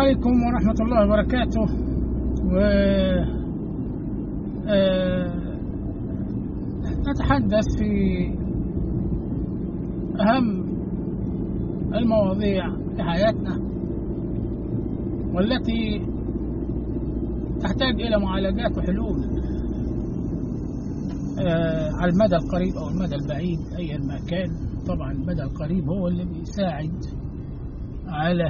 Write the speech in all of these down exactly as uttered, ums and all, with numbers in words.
عليكم ورحمة الله وبركاته. و نتحدث في أهم المواضيع في حياتنا والتي تحتاج إلى معالجات وحلول على المدى القريب أو المدى البعيد أيا ما كان. طبعا المدى القريب هو اللي بيساعد على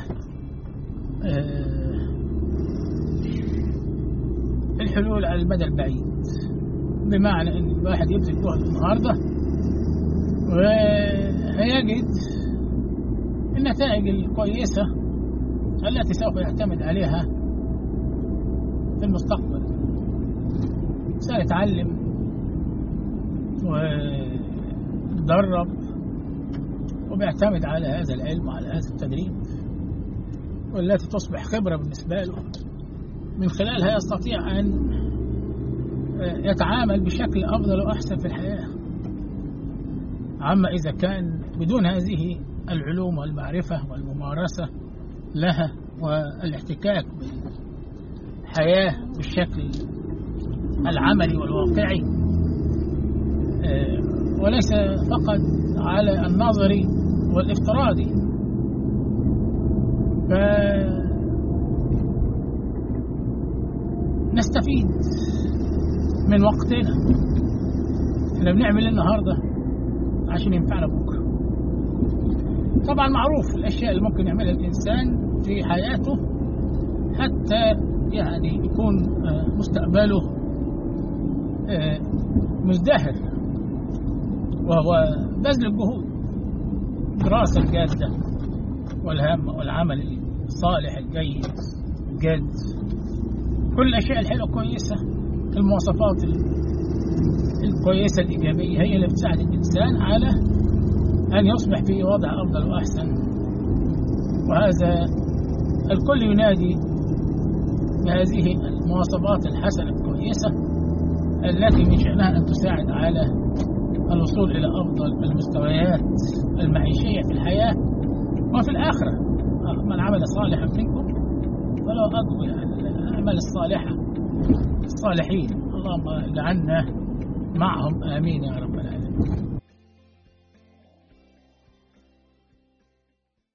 الحلول على المدى البعيد، بمعنى ان الواحد يبذل جهد النهارده وهيجد النتائج الكويسه التي سوف يعتمد عليها في المستقبل. سيتعلم ويتدرب وبيعتمد على هذا العلم وعلى هذا التدريب، والتي تصبح خبرة بالنسبة له، من خلالها يستطيع أن يتعامل بشكل أفضل وأحسن في الحياة، عما إذا كان بدون هذه العلوم والمعرفة والممارسة لها والاحتكاك بالحياة بالشكل العملي والواقعي، وليس فقط على النظري والافتراضي. فنستفيد من وقتنا. احنا بنعمل النهارده عشان ينفعنا بكره. طبعا معروف الاشياء اللي ممكن يعملها الانسان في حياته حتى يعني يكون مستقبله مزدهر، وهو بذل الجهود، دراسة الجادة والهم والعمل الصالح الجيد الجاد، كل الأشياء الحلوة كويسة، المواصفات الكويسة الإيجابية هي اللي بتساعد الإنسان على أن يصبح في وضع أفضل وأحسن. وهذا الكل ينادي بهذه المواصفات الحسنة الكويسة التي من شأنها أن تساعد على الوصول إلى أفضل المستويات المعيشية في الحياة وفي الآخرة. من عمل صالحا منكم فلو أقوى الأعمال الصالحة الصالحين، اللهم اجعلنا معهم آمين يا رب العالمين.